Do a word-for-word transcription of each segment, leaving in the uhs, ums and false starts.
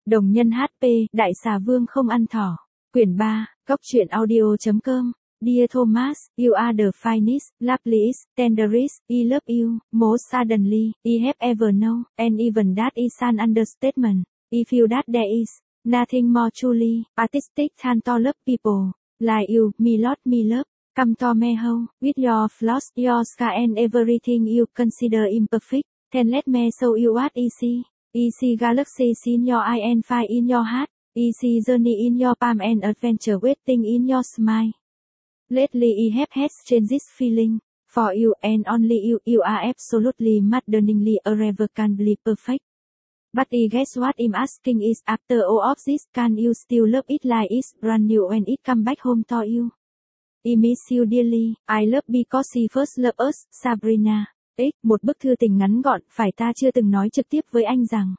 Đồng nhân hát pê, Đại xà vương không ăn thỏ. Quyển ba, Góc truyện audio.com. Dear Thomas, you are the finest, loveliest, tenderest, I love you, most suddenly, I have ever known, and even that is an understatement. I feel that there is nothing more truly artistic than to love people like you, me Lord, me love. Come to me home, with your flaws, your scar and everything you consider imperfect. Then let me show you what I see. I see galaxies in your eye and fire in your heart. I see journey in your palm and adventure waiting in your smile. Lately I have had strange this feeling. For you and only you, you are absolutely maddeningly irrevocably perfect. But I guess what I'm asking is, after all of this, can you still love it like it's brand new when it come back home to you? I miss you dearly. I love because she first loved us, Sabrina. X, một bức thư tình ngắn gọn, phải ta chưa từng nói trực tiếp với anh rằng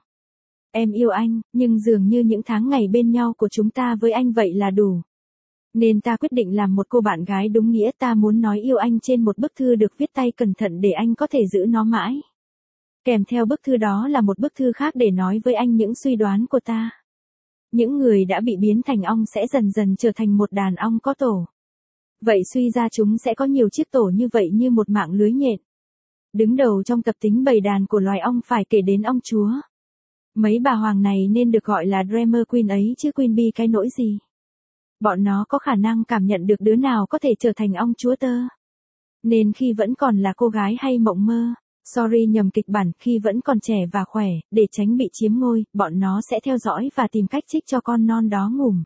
em yêu anh, nhưng dường như những tháng ngày bên nhau của chúng ta với anh vậy là đủ. Nên ta quyết định làm một cô bạn gái đúng nghĩa, ta muốn nói yêu anh trên một bức thư được viết tay cẩn thận để anh có thể giữ nó mãi. Kèm theo bức thư đó là một bức thư khác để nói với anh những suy đoán của ta. Những người đã bị biến thành ong sẽ dần dần trở thành một đàn ong có tổ. Vậy suy ra chúng sẽ có nhiều chiếc tổ như vậy như một mạng lưới nhện. Đứng đầu trong tập tính bầy đàn của loài ong phải kể đến ong chúa. Mấy bà hoàng này nên được gọi là Dreamer Queen ấy chứ Queen Bee cái nỗi gì. Bọn nó có khả năng cảm nhận được đứa nào có thể trở thành ong chúa tơ. Nên khi vẫn còn là cô gái hay mộng mơ, sorry nhầm kịch bản, khi vẫn còn trẻ và khỏe, để tránh bị chiếm ngôi, bọn nó sẽ theo dõi và tìm cách trích cho con non đó ngủm.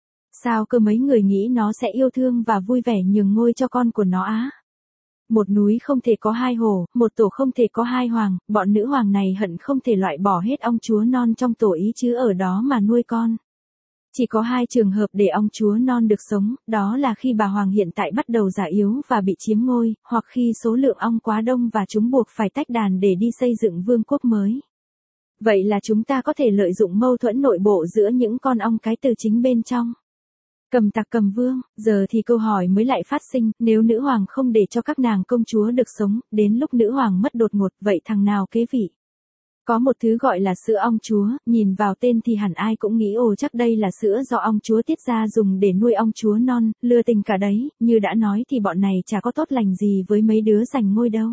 Sao cơ mấy người nghĩ nó sẽ yêu thương và vui vẻ nhường ngôi cho con của nó á? Một núi không thể có hai hồ, một tổ không thể có hai hoàng, bọn nữ hoàng này hận không thể loại bỏ hết ong chúa non trong tổ ý chứ ở đó mà nuôi con. Chỉ có hai trường hợp để ong chúa non được sống, đó là khi bà hoàng hiện tại bắt đầu già yếu và bị chiếm ngôi, hoặc khi số lượng ong quá đông và chúng buộc phải tách đàn để đi xây dựng vương quốc mới. Vậy là chúng ta có thể lợi dụng mâu thuẫn nội bộ giữa những con ong cái từ chính bên trong. Cầm tặc cầm vương, giờ thì câu hỏi mới lại phát sinh, nếu nữ hoàng không để cho các nàng công chúa được sống, đến lúc nữ hoàng mất đột ngột, vậy thằng nào kế vị? Có một thứ gọi là sữa ong chúa, nhìn vào tên thì hẳn ai cũng nghĩ ồ chắc đây là sữa do ong chúa tiết ra dùng để nuôi ong chúa non, lừa tình cả đấy, như đã nói thì bọn này chả có tốt lành gì với mấy đứa giành ngôi đâu.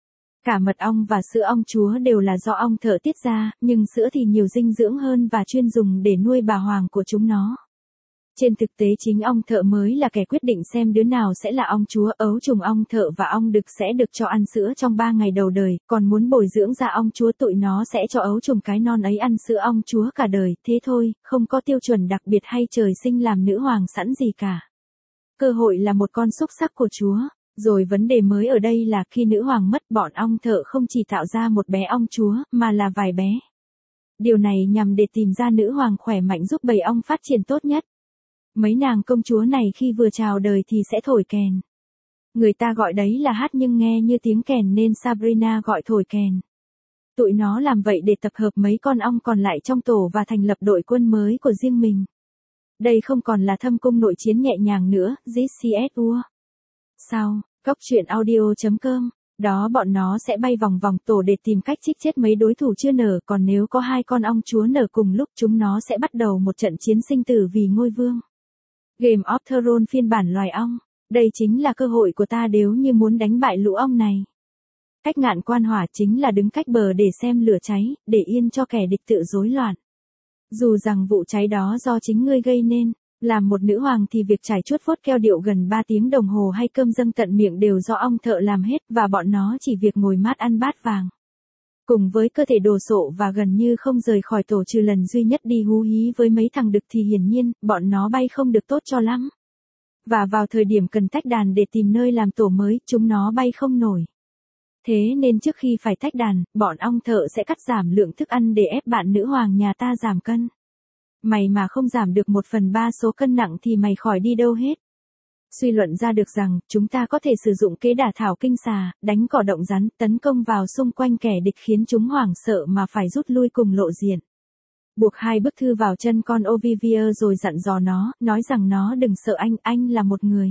Cả mật ong và sữa ong chúa đều là do ong thợ tiết ra, nhưng sữa thì nhiều dinh dưỡng hơn và chuyên dùng để nuôi bà hoàng của chúng nó. Trên thực tế chính ong thợ mới là kẻ quyết định xem đứa nào sẽ là ong chúa. Ấu trùng ong thợ và ong đực sẽ được cho ăn sữa trong ba ngày đầu đời, còn muốn bồi dưỡng ra ong chúa tụi nó sẽ cho ấu trùng cái non ấy ăn sữa ong chúa cả đời, thế thôi, không có tiêu chuẩn đặc biệt hay trời sinh làm nữ hoàng sẵn gì cả. Cơ hội là một con xúc sắc của chúa. Rồi vấn đề mới ở đây là khi nữ hoàng mất, bọn ong thợ không chỉ tạo ra một bé ong chúa, mà là vài bé. Điều này nhằm để tìm ra nữ hoàng khỏe mạnh giúp bầy ong phát triển tốt nhất. Mấy nàng công chúa này khi vừa chào đời thì sẽ thổi kèn. Người ta gọi đấy là hát nhưng nghe như tiếng kèn nên Sabrina gọi thổi kèn. Tụi nó làm vậy để tập hợp mấy con ong còn lại trong tổ và thành lập đội quân mới của riêng mình. Đây không còn là thâm cung nội chiến nhẹ nhàng nữa, giê xê ét u. Sau, Góc truyện audio.com, đó bọn nó sẽ bay vòng vòng tổ để tìm cách trích chết mấy đối thủ chưa nở, còn nếu có hai con ong chúa nở cùng lúc chúng nó sẽ bắt đầu một trận chiến sinh tử vì ngôi vương. Game of Thrones phiên bản loài ong, đây chính là cơ hội của ta nếu như muốn đánh bại lũ ong này. Cách ngạn quan hỏa chính là đứng cách bờ để xem lửa cháy, để yên cho kẻ địch tự rối loạn. Dù rằng vụ cháy đó do chính ngươi gây nên, làm một nữ hoàng thì việc trải chuốt phốt keo điệu gần ba tiếng đồng hồ hay cơm dâng tận miệng đều do ong thợ làm hết và bọn nó chỉ việc ngồi mát ăn bát vàng. Cùng với cơ thể đồ sộ và gần như không rời khỏi tổ trừ lần duy nhất đi hú hí với mấy thằng đực thì hiển nhiên, bọn nó bay không được tốt cho lắm. Và vào thời điểm cần tách đàn để tìm nơi làm tổ mới, chúng nó bay không nổi. Thế nên trước khi phải tách đàn, bọn ong thợ sẽ cắt giảm lượng thức ăn để ép bạn nữ hoàng nhà ta giảm cân. Mày mà không giảm được một phần ba số cân nặng thì mày khỏi đi đâu hết. Suy luận ra được rằng, chúng ta có thể sử dụng kế đả thảo kinh xà, đánh cỏ động rắn, tấn công vào xung quanh kẻ địch khiến chúng hoảng sợ mà phải rút lui cùng lộ diện. Buộc hai bức thư vào chân con Olivia rồi dặn dò nó, nói rằng nó đừng sợ anh, anh là một người.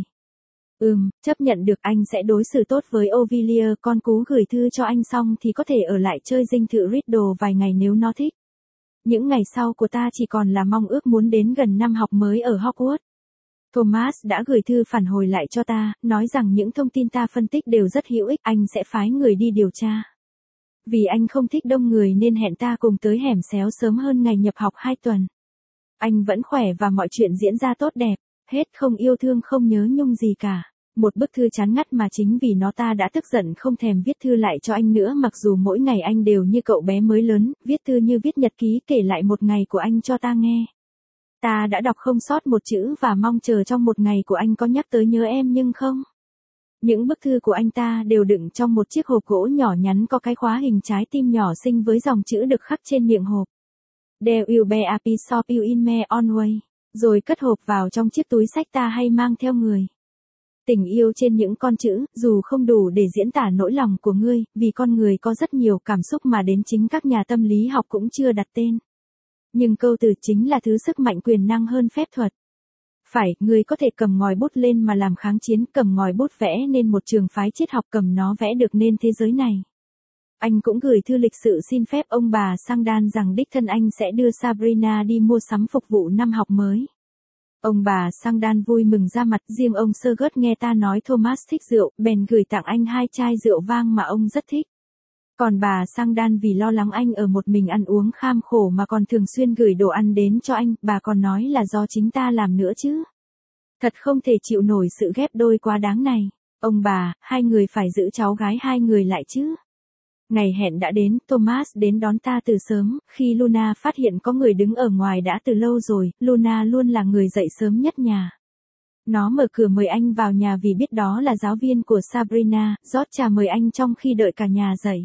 Ừm, chấp nhận được, anh sẽ đối xử tốt với Olivia, con cú gửi thư cho anh xong thì có thể ở lại chơi dinh thự Riddle vài ngày nếu nó thích. Những ngày sau của ta chỉ còn là mong ước muốn đến gần năm học mới ở Hogwarts. Thomas đã gửi thư phản hồi lại cho ta, nói rằng những thông tin ta phân tích đều rất hữu ích, anh sẽ phái người đi điều tra. Vì anh không thích đông người nên hẹn ta cùng tới hẻm xéo sớm hơn ngày nhập học hai tuần. Anh vẫn khỏe và mọi chuyện diễn ra tốt đẹp, hết không yêu thương không nhớ nhung gì cả. Một bức thư chán ngắt mà chính vì nó ta đã tức giận không thèm viết thư lại cho anh nữa, mặc dù mỗi ngày anh đều như cậu bé mới lớn, viết thư như viết nhật ký kể lại một ngày của anh cho ta nghe. Ta đã đọc không sót một chữ và mong chờ trong một ngày của anh có nhắc tới nhớ em nhưng không. Những bức thư của anh ta đều đựng trong một chiếc hộp gỗ nhỏ nhắn có cái khóa hình trái tim nhỏ xinh với dòng chữ được khắc trên miệng hộp. There will be a piece of you in my own way. Rồi cất hộp vào trong chiếc túi xách ta hay mang theo người. Tình yêu trên những con chữ, dù không đủ để diễn tả nỗi lòng của ngươi, vì con người có rất nhiều cảm xúc mà đến chính các nhà tâm lý học cũng chưa đặt tên. Nhưng câu từ chính là thứ sức mạnh quyền năng hơn phép thuật. Phải, ngươi có thể cầm ngòi bút lên mà làm kháng chiến, cầm ngòi bút vẽ nên một trường phái triết học, cầm nó vẽ được nên thế giới này. Anh cũng gửi thư lịch sự xin phép ông bà Sangdan rằng đích thân anh sẽ đưa Sabrina đi mua sắm phục vụ năm học mới. Ông bà Sangdan vui mừng ra mặt, riêng ông Sergert nghe ta nói Thomas thích rượu, bèn gửi tặng anh hai chai rượu vang mà ông rất thích. Còn bà Sangdan vì lo lắng anh ở một mình ăn uống kham khổ mà còn thường xuyên gửi đồ ăn đến cho anh, bà còn nói là do chính ta làm nữa chứ. Thật không thể chịu nổi sự ghép đôi quá đáng này. Ông bà, hai người phải giữ cháu gái hai người lại chứ. Ngày hẹn đã đến, Thomas đến đón ta từ sớm, khi Luna phát hiện có người đứng ở ngoài đã từ lâu rồi, Luna luôn là người dậy sớm nhất nhà. Nó mở cửa mời anh vào nhà vì biết đó là giáo viên của Sabrina, rót trà mời anh trong khi đợi cả nhà dậy.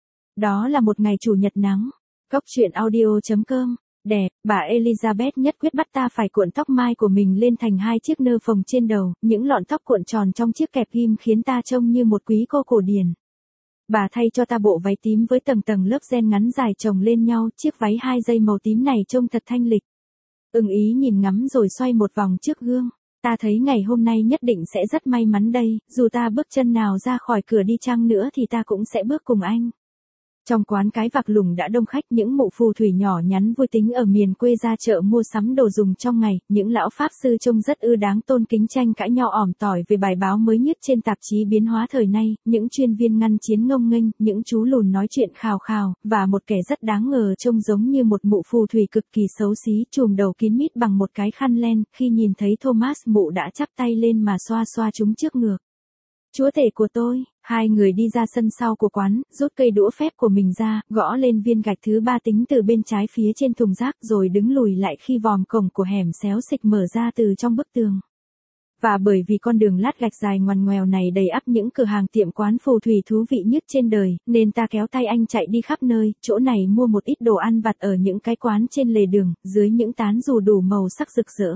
Đó là một ngày chủ nhật nắng. Góc truyện audio chấm com. Đẹp, bà Elizabeth nhất quyết bắt ta phải cuộn tóc mai của mình lên thành hai chiếc nơ phồng trên đầu, những lọn tóc cuộn tròn trong chiếc kẹp ghim khiến ta trông như một quý cô cổ điển. Bà thay cho ta bộ váy tím với tầng tầng lớp ren ngắn dài chồng lên nhau, chiếc váy hai dây màu tím này trông thật thanh lịch. Ưng ý nhìn ngắm rồi xoay một vòng trước gương. Ta thấy ngày hôm nay nhất định sẽ rất may mắn đây, dù ta bước chân nào ra khỏi cửa đi chăng nữa thì ta cũng sẽ bước cùng anh. Trong quán cái vạc lùng đã đông khách, những mụ phù thủy nhỏ nhắn vui tính ở miền quê ra chợ mua sắm đồ dùng trong ngày, những lão pháp sư trông rất ư đáng tôn kính tranh cãi nhau ỏm tỏi về bài báo mới nhất trên tạp chí biến hóa thời nay, những chuyên viên ngăn chiến ngông nghênh, những chú lùn nói chuyện khào khào, và một kẻ rất đáng ngờ trông giống như một mụ phù thủy cực kỳ xấu xí, chùm đầu kín mít bằng một cái khăn len, khi nhìn thấy Thomas mụ đã chắp tay lên mà xoa xoa chúng trước ngực. Chúa tể của tôi, hai người đi ra sân sau của quán, rút cây đũa phép của mình ra, gõ lên viên gạch thứ ba tính từ bên trái phía trên thùng rác rồi đứng lùi lại khi vòm cổng của hẻm xéo xịch mở ra từ trong bức tường. Và bởi vì con đường lát gạch dài ngoằn ngoèo này đầy ắp những cửa hàng tiệm quán phù thủy thú vị nhất trên đời, nên ta kéo tay anh chạy đi khắp nơi, chỗ này mua một ít đồ ăn vặt ở những cái quán trên lề đường, dưới những tán dù đủ màu sắc rực rỡ.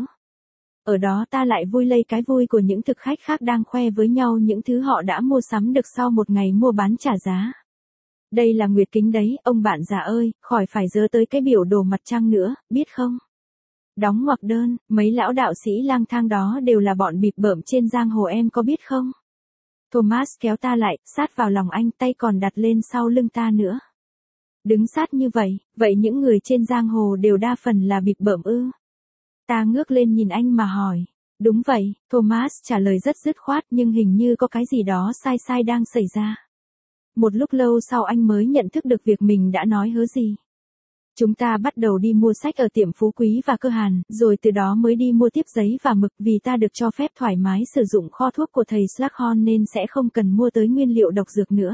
Ở đó ta lại vui lây cái vui của những thực khách khác đang khoe với nhau những thứ họ đã mua sắm được sau một ngày mua bán trả giá. Đây là nguyệt kính đấy, ông bạn già ơi, khỏi phải dớ tới cái biểu đồ mặt trăng nữa, biết không? Đóng ngoặc đơn, mấy lão đạo sĩ lang thang đó đều là bọn bịp bợm trên giang hồ em có biết không? Thomas kéo ta lại, sát vào lòng anh, tay còn đặt lên sau lưng ta nữa. Đứng sát như vậy, vậy những người trên giang hồ đều đa phần là bịp bợm ư? Ta ngước lên nhìn anh mà hỏi. Đúng vậy, Thomas trả lời rất dứt khoát nhưng hình như có cái gì đó sai sai đang xảy ra. Một lúc lâu sau anh mới nhận thức được việc mình đã nói hớ gì. Chúng ta bắt đầu đi mua sách ở tiệm Phú Quý và Cơ Hàn, rồi từ đó mới đi mua tiếp giấy và mực vì ta được cho phép thoải mái sử dụng kho thuốc của thầy Slughorn nên sẽ không cần mua tới nguyên liệu độc dược nữa.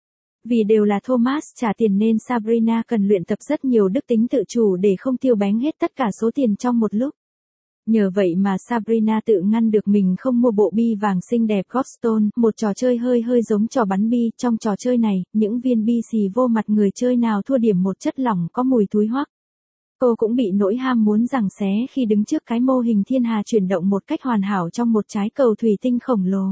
Vì đều là Thomas trả tiền nên Sabrina cần luyện tập rất nhiều đức tính tự chủ để không tiêu bén hết tất cả số tiền trong một lúc. Nhờ vậy mà Sabrina tự ngăn được mình không mua bộ bi vàng xinh đẹp Gobstone, một trò chơi hơi hơi giống trò bắn bi. Trong trò chơi này, những viên bi xì vô mặt người chơi nào thua điểm một chất lỏng có mùi thúi hoắc. Cô cũng bị nỗi ham muốn giằng xé khi đứng trước cái mô hình thiên hà chuyển động một cách hoàn hảo trong một trái cầu thủy tinh khổng lồ.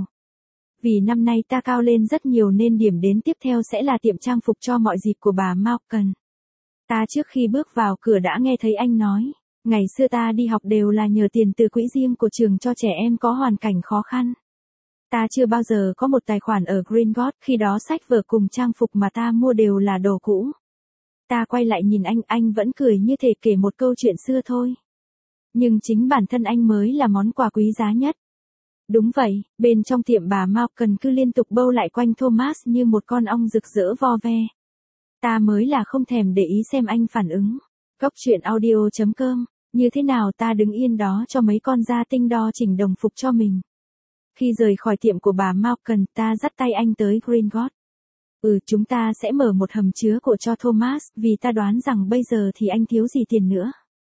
Vì năm nay ta cao lên rất nhiều nên điểm đến tiếp theo sẽ là tiệm trang phục cho mọi dịp của bà Malkin. Ta trước khi bước vào cửa đã nghe thấy anh nói, ngày xưa ta đi học đều là nhờ tiền từ quỹ riêng của trường cho trẻ em có hoàn cảnh khó khăn. Ta chưa bao giờ có một tài khoản ở Gringotts, khi đó sách vở cùng trang phục mà ta mua đều là đồ cũ. Ta quay lại nhìn anh, anh vẫn cười như thể kể một câu chuyện xưa thôi. Nhưng chính bản thân anh mới là món quà quý giá nhất. Đúng vậy, bên trong tiệm bà Malcolm cứ liên tục bâu lại quanh Thomas như một con ong rực rỡ vo ve. Ta mới là không thèm để ý xem anh phản ứng. Cốc truyện audio chấm com, như thế nào ta đứng yên đó cho mấy con gia tinh đo chỉnh đồng phục cho mình. Khi rời khỏi tiệm của bà Malcolm, ta dắt tay anh tới Gringotts. Ừ, chúng ta sẽ mở một hầm chứa của cho Thomas, vì ta đoán rằng bây giờ thì anh thiếu gì tiền nữa.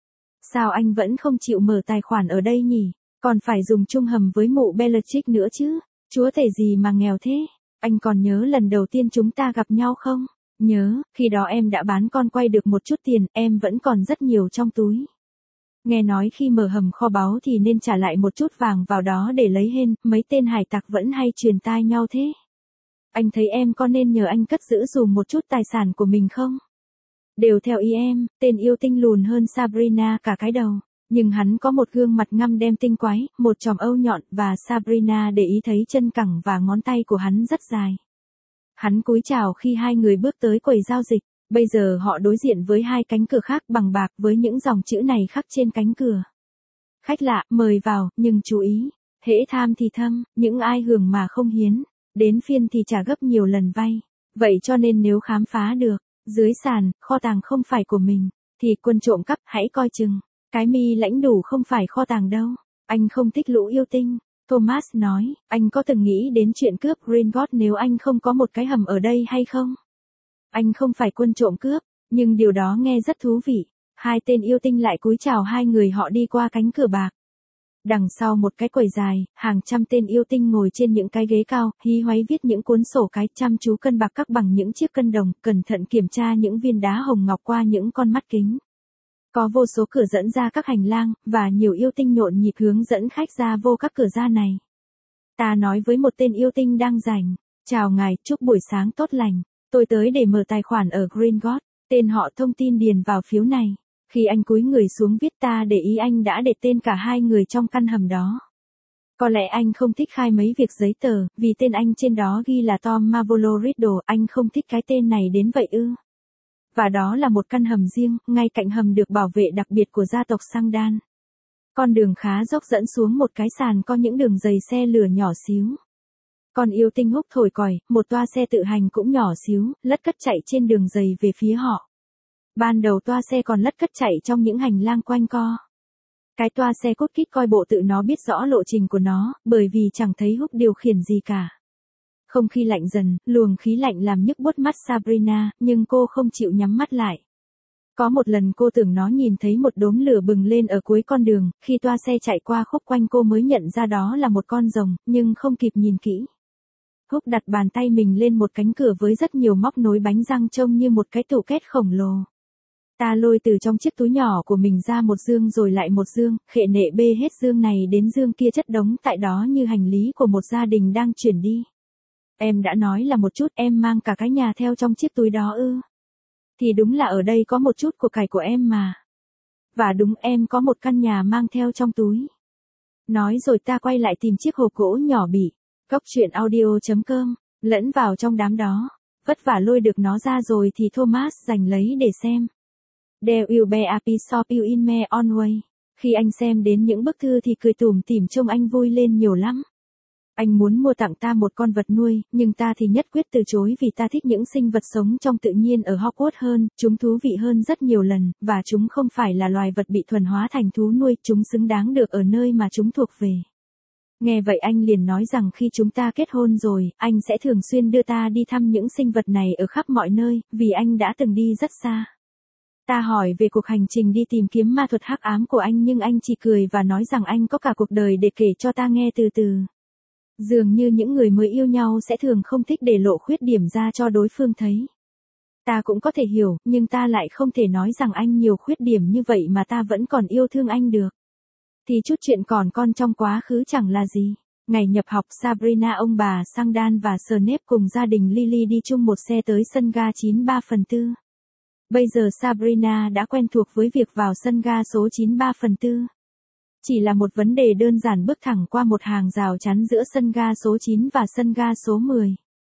Sao anh vẫn không chịu mở tài khoản ở đây nhỉ? Còn phải dùng chung hầm với mụ Bellatrix nữa chứ? Chúa tể gì mà nghèo thế? Anh còn nhớ lần đầu tiên chúng ta gặp nhau không? Nhớ, khi đó em đã bán con quay được một chút tiền, em vẫn còn rất nhiều trong túi. Nghe nói khi mở hầm kho báu thì nên trả lại một chút vàng vào đó để lấy hên, mấy tên hải tặc vẫn hay truyền tai nhau thế. Anh thấy em có nên nhờ anh cất giữ dùm một chút tài sản của mình không? Đều theo ý em, tên yêu tinh lùn hơn Sabrina cả cái đầu. Nhưng hắn có một gương mặt ngăm đen tinh quái, một chòm âu nhọn, và Sabrina để ý thấy chân cẳng và ngón tay của hắn rất dài. Hắn cúi chào khi hai người bước tới quầy giao dịch. Bây giờ họ đối diện với hai cánh cửa khác bằng bạc với những dòng chữ này khắc trên cánh cửa. Khách lạ, mời vào, nhưng chú ý, hễ tham thì thâm, những ai hưởng mà không hiến, đến phiên thì trả gấp nhiều lần vay. Vậy cho nên nếu khám phá được, dưới sàn, kho tàng không phải của mình, thì quân trộm cắp hãy coi chừng. Cái mi lãnh đủ không phải kho tàng đâu. Anh không thích lũ yêu tinh. Thomas nói, anh có từng nghĩ đến chuyện cướp Gringotts nếu anh không có một cái hầm ở đây hay không? Anh không phải quân trộm cướp, nhưng điều đó nghe rất thú vị. Hai tên yêu tinh lại cúi chào hai người họ đi qua cánh cửa bạc. Đằng sau một cái quầy dài, hàng trăm tên yêu tinh ngồi trên những cái ghế cao, hí hoáy viết những cuốn sổ cái, chăm chú cân bạc các bằng những chiếc cân đồng, cẩn thận kiểm tra những viên đá hồng ngọc qua những con mắt kính. Có vô số cửa dẫn ra các hành lang, và nhiều yêu tinh nhộn nhịp hướng dẫn khách ra vô các cửa ra này. Ta nói với một tên yêu tinh đang rảnh, chào ngài, chúc buổi sáng tốt lành. Tôi tới để mở tài khoản ở Gringotts, tên họ thông tin điền vào phiếu này. Khi anh cúi người xuống viết ta để ý anh đã để tên cả hai người trong căn hầm đó. Có lẽ anh không thích khai mấy việc giấy tờ, vì tên anh trên đó ghi là Tom Marvolo Riddle, anh không thích cái tên này đến vậy ư. Và đó là một căn hầm riêng, ngay cạnh hầm được bảo vệ đặc biệt của gia tộc Sangdan. Con đường khá dốc dẫn xuống một cái sàn có những đường dày xe lửa nhỏ xíu. Con yêu tinh húc thổi còi, một toa xe tự hành cũng nhỏ xíu, lất cất chạy trên đường dày về phía họ. Ban đầu toa xe còn lất cất chạy trong những hành lang quanh co. Cái toa xe cút kít coi bộ tự nó biết rõ lộ trình của nó, bởi vì chẳng thấy húc điều khiển gì cả. Không khí lạnh dần, luồng khí lạnh làm nhức buốt mắt Sabrina, nhưng cô không chịu nhắm mắt lại. Có một lần cô tưởng nó nhìn thấy một đốm lửa bừng lên ở cuối con đường, khi toa xe chạy qua khúc quanh cô mới nhận ra đó là một con rồng, nhưng không kịp nhìn kỹ. Húc đặt bàn tay mình lên một cánh cửa với rất nhiều móc nối bánh răng trông như một cái tủ két khổng lồ. Ta lôi từ trong chiếc túi nhỏ của mình ra một dương rồi lại một dương, khệ nệ bê hết dương này đến dương kia chất đống tại đó như hành lý của một gia đình đang chuyển đi. Em đã nói là một chút, em mang cả cái nhà theo trong chiếc túi đó ư? Thì đúng là ở đây có một chút của cải của em mà. Và đúng, em có một căn nhà mang theo trong túi. Nói rồi ta quay lại tìm chiếc hộp gỗ nhỏ bị cốc truyện audio chấm com, lẫn vào trong đám đó. Vất vả lôi được nó ra rồi thì Thomas giành lấy để xem. There will be a piece of you in my own way. Khi anh xem đến những bức thư thì cười tủm tỉm trông anh vui lên nhiều lắm. Anh muốn mua tặng ta một con vật nuôi, nhưng ta thì nhất quyết từ chối vì ta thích những sinh vật sống trong tự nhiên ở Hogwarts hơn, chúng thú vị hơn rất nhiều lần, và chúng không phải là loài vật bị thuần hóa thành thú nuôi, chúng xứng đáng được ở nơi mà chúng thuộc về. Nghe vậy anh liền nói rằng khi chúng ta kết hôn rồi, anh sẽ thường xuyên đưa ta đi thăm những sinh vật này ở khắp mọi nơi, vì anh đã từng đi rất xa. Ta hỏi về cuộc hành trình đi tìm kiếm ma thuật hắc ám của anh nhưng anh chỉ cười và nói rằng anh có cả cuộc đời để kể cho ta nghe từ từ. Dường như những người mới yêu nhau sẽ thường không thích để lộ khuyết điểm ra cho đối phương thấy. Ta cũng có thể hiểu, nhưng ta lại không thể nói rằng anh nhiều khuyết điểm như vậy mà ta vẫn còn yêu thương anh được. Thì chút chuyện còn con trong quá khứ chẳng là gì. Ngày nhập học Sabrina, ông bà Sangdan và Snape cùng gia đình Lily đi chung một xe tới sân ga chín ba phần tư. Bây giờ Sabrina đã quen thuộc với việc vào sân ga số chín ba phần tư. Chỉ là một vấn đề đơn giản bước thẳng qua một hàng rào chắn giữa sân ga số chín và sân ga số mười.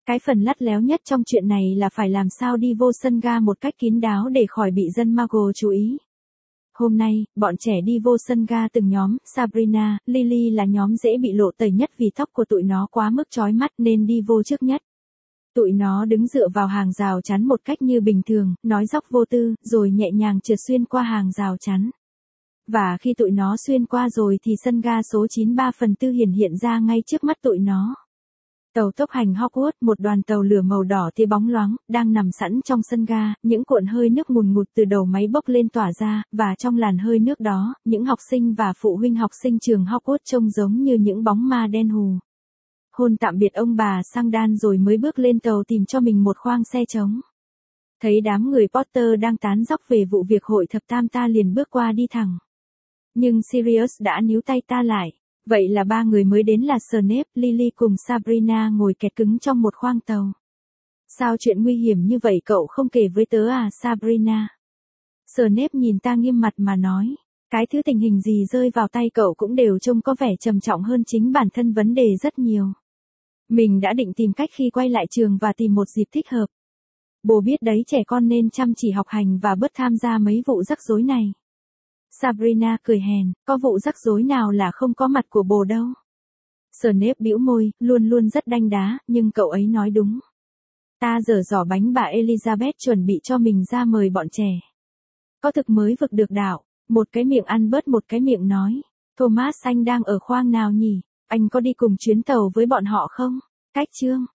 Cái phần lắt léo nhất trong chuyện này là phải làm sao đi vô sân ga một cách kín đáo để khỏi bị dân Muggle chú ý. Hôm nay, bọn trẻ đi vô sân ga từng nhóm, Sabrina, Lily là nhóm dễ bị lộ tẩy nhất vì tóc của tụi nó quá mức chói mắt nên đi vô trước nhất. Tụi nó đứng dựa vào hàng rào chắn một cách như bình thường, nói dóc vô tư, rồi nhẹ nhàng trượt xuyên qua hàng rào chắn. Và khi tụi nó xuyên qua rồi thì sân ga số chín ba phần tư hiển hiện ra ngay trước mắt tụi nó. Tàu tốc hành Hogwarts, một đoàn tàu lửa màu đỏ tia bóng loáng, đang nằm sẵn trong sân ga, những cuộn hơi nước ngùn ngụt từ đầu máy bốc lên tỏa ra, và trong làn hơi nước đó, những học sinh và phụ huynh học sinh trường Hogwarts trông giống như những bóng ma đen hù. Hôn tạm biệt ông bà sang đan rồi mới bước lên tàu tìm cho mình một khoang xe trống. Thấy đám người Potter đang tán dóc về vụ việc hội thập tam ta liền bước qua đi thẳng. Nhưng Sirius đã níu tay ta lại. Vậy là ba người mới đến là Snape, Lily cùng Sabrina ngồi kẹt cứng trong một khoang tàu. Sao chuyện nguy hiểm như vậy cậu không kể với tớ à Sabrina? Snape nhìn ta nghiêm mặt mà nói. Cái thứ tình hình gì rơi vào tay cậu cũng đều trông có vẻ trầm trọng hơn chính bản thân vấn đề rất nhiều. Mình đã định tìm cách khi quay lại trường và tìm một dịp thích hợp. Bố biết đấy trẻ con nên chăm chỉ học hành và bớt tham gia mấy vụ rắc rối này. Sabrina cười hèn, có vụ rắc rối nào là không có mặt của bồ đâu. Snape bĩu môi, luôn luôn rất đanh đá, nhưng cậu ấy nói đúng. Ta giở giỏ bánh bà Elizabeth chuẩn bị cho mình ra mời bọn trẻ. Có thực mới vực được đạo, một cái miệng ăn bớt một cái miệng nói. Thomas anh đang ở khoang nào nhỉ? Anh có đi cùng chuyến tàu với bọn họ không? Cách chương.